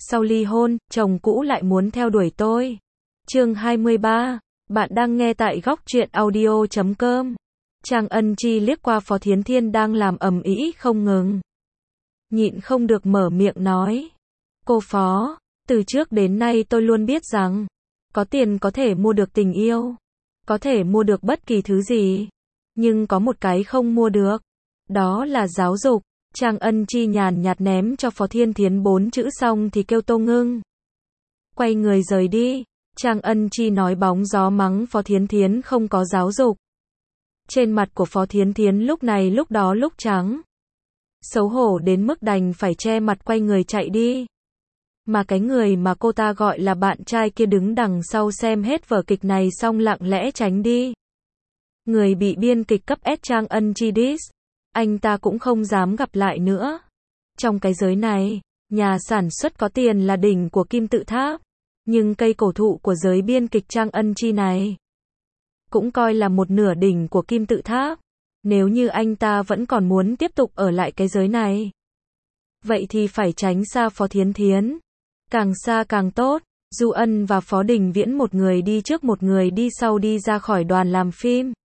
Sau ly hôn, chồng cũ lại muốn theo đuổi tôi. Chương 23. Bạn đang nghe tại góc truyện audio.com. Trang Ân Chi liếc qua Phó Thiến Thiên đang làm ầm ĩ không ngừng. Nhịn không được mở miệng nói. Cô Phó, từ trước đến nay tôi luôn biết rằng, có tiền có thể mua được tình yêu, có thể mua được bất kỳ thứ gì, nhưng có một cái không mua được, đó là giáo dục. Trang Ân Chi nhàn nhạt ném cho Phó Thiên Thiến 4 chữ xong thì kêu Tô Ngưng. Quay người rời đi. Trang Ân Chi nói bóng gió mắng Phó Thiến Thiến không có giáo dục. Trên mặt của Phó Thiến Thiến lúc này lúc đó lúc trắng. Xấu hổ đến mức đành phải che mặt quay người chạy đi. Mà cái người mà cô ta gọi là bạn trai kia đứng đằng sau xem hết vở kịch này xong lặng lẽ tránh đi. Người bị biên kịch cấp S Trang Ân Chi diss, anh ta cũng không dám gặp lại nữa. Trong cái giới này, nhà sản xuất có tiền là đỉnh của kim tự tháp, nhưng cây cổ thụ của giới biên kịch Trang Ân Chi này cũng coi là một nửa đỉnh của kim tự tháp. Nếu như anh ta vẫn còn muốn tiếp tục ở lại cái giới này, vậy thì phải tránh xa Phó Thiến Thiến. Càng xa càng tốt. Du Ân và Phó Đình Viễn một người đi trước một người đi sau đi ra khỏi đoàn làm phim.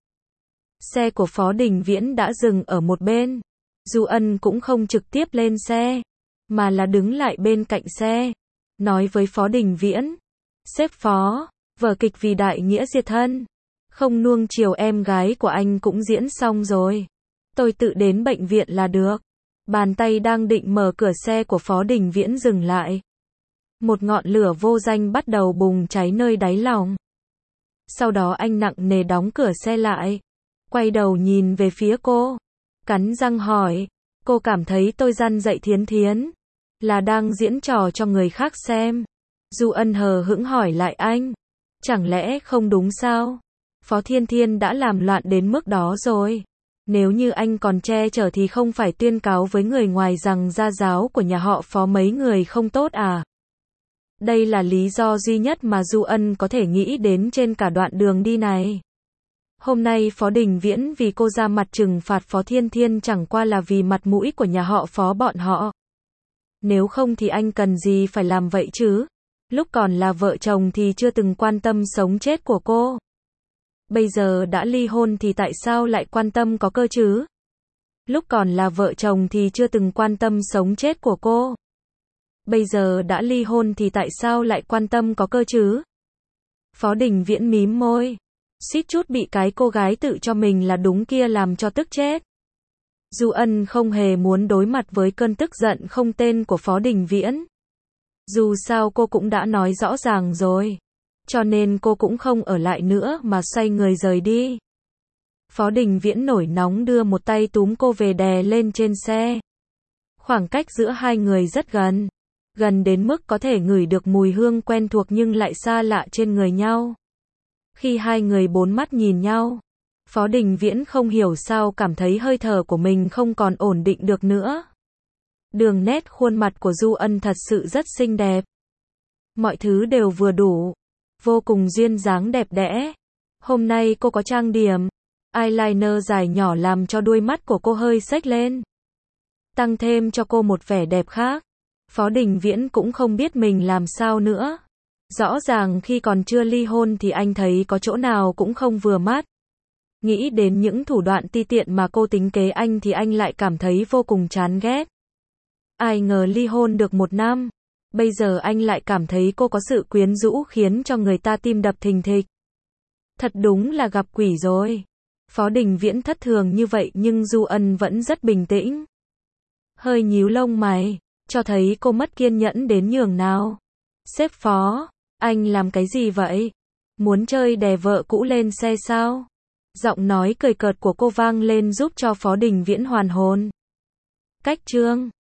Xe của Phó Đình Viễn đã dừng ở một bên. Du Ân cũng không trực tiếp lên xe, mà là đứng lại bên cạnh xe, nói với Phó Đình Viễn. Sếp Phó, vở kịch Vì Đại Nghĩa Diệt Thân, không nuông chiều em gái của anh cũng diễn xong rồi. Tôi tự đến bệnh viện là được. Bàn tay đang định mở cửa xe của Phó Đình Viễn dừng lại. Một ngọn lửa vô danh bắt đầu bùng cháy nơi đáy lòng. Sau đó anh nặng nề đóng cửa xe lại, quay đầu nhìn về phía cô, cắn răng hỏi, cô cảm thấy tôi răn dạy Thiến Thiến là đang diễn trò cho người khác xem? Du Ân hờ hững hỏi lại anh, chẳng lẽ không đúng sao? Phó Thiên Thiên đã làm loạn đến mức đó rồi. Nếu như anh còn che chở thì không phải tuyên cáo với người ngoài rằng gia giáo của nhà họ Phó mấy người không tốt à? Đây là lý do duy nhất mà Du Ân có thể nghĩ đến trên cả đoạn đường đi này. Hôm nay Phó Đình Viễn vì cô ra mặt trừng phạt Phó Thiên Thiên chẳng qua là vì mặt mũi của nhà họ Phó bọn họ. Nếu không thì anh cần gì phải làm vậy chứ? Lúc còn là vợ chồng thì chưa từng quan tâm sống chết của cô. Bây giờ đã ly hôn thì tại sao lại quan tâm có cơ chứ? Lúc còn là vợ chồng thì chưa từng quan tâm sống chết của cô. Bây giờ đã ly hôn thì tại sao lại quan tâm có cơ chứ? Phó Đình Viễn mím môi, suýt chút bị cái cô gái tự cho mình là đúng kia làm cho tức chết. Du Ân không hề muốn đối mặt với cơn tức giận không tên của Phó Đình Viễn. Dù sao cô cũng đã nói rõ ràng rồi, cho nên cô cũng không ở lại nữa mà xoay người rời đi. Phó Đình Viễn nổi nóng đưa một tay túm cô về đè lên trên xe. Khoảng cách giữa hai người rất gần. Gần đến mức có thể ngửi được mùi hương quen thuộc nhưng lại xa lạ trên người nhau. Khi hai người bốn mắt nhìn nhau, Phó Đình Viễn không hiểu sao cảm thấy hơi thở của mình không còn ổn định được nữa. Đường nét khuôn mặt của Du Ân thật sự rất xinh đẹp. Mọi thứ đều vừa đủ, vô cùng duyên dáng đẹp đẽ. Hôm nay cô có trang điểm, eyeliner dài nhỏ làm cho đuôi mắt của cô hơi xếch lên, tăng thêm cho cô một vẻ đẹp khác. Phó Đình Viễn cũng không biết mình làm sao nữa. Rõ ràng khi còn chưa ly hôn thì anh thấy có chỗ nào cũng không vừa mắt. Nghĩ đến những thủ đoạn ti tiện mà cô tính kế anh thì anh lại cảm thấy vô cùng chán ghét. Ai ngờ ly hôn được 1 năm, bây giờ anh lại cảm thấy cô có sự quyến rũ khiến cho người ta tim đập thình thịch. Thật đúng là gặp quỷ rồi. Phó Đình Viễn thất thường như vậy nhưng Du Ân vẫn rất bình tĩnh. Hơi nhíu lông mày, cho thấy cô mất kiên nhẫn đến nhường nào. Sếp Phó, anh làm cái gì vậy? Muốn chơi đè vợ cũ lên xe sao? Giọng nói cười cợt của cô vang lên giúp cho Phó Đình Viễn hoàn hồn. Cách chương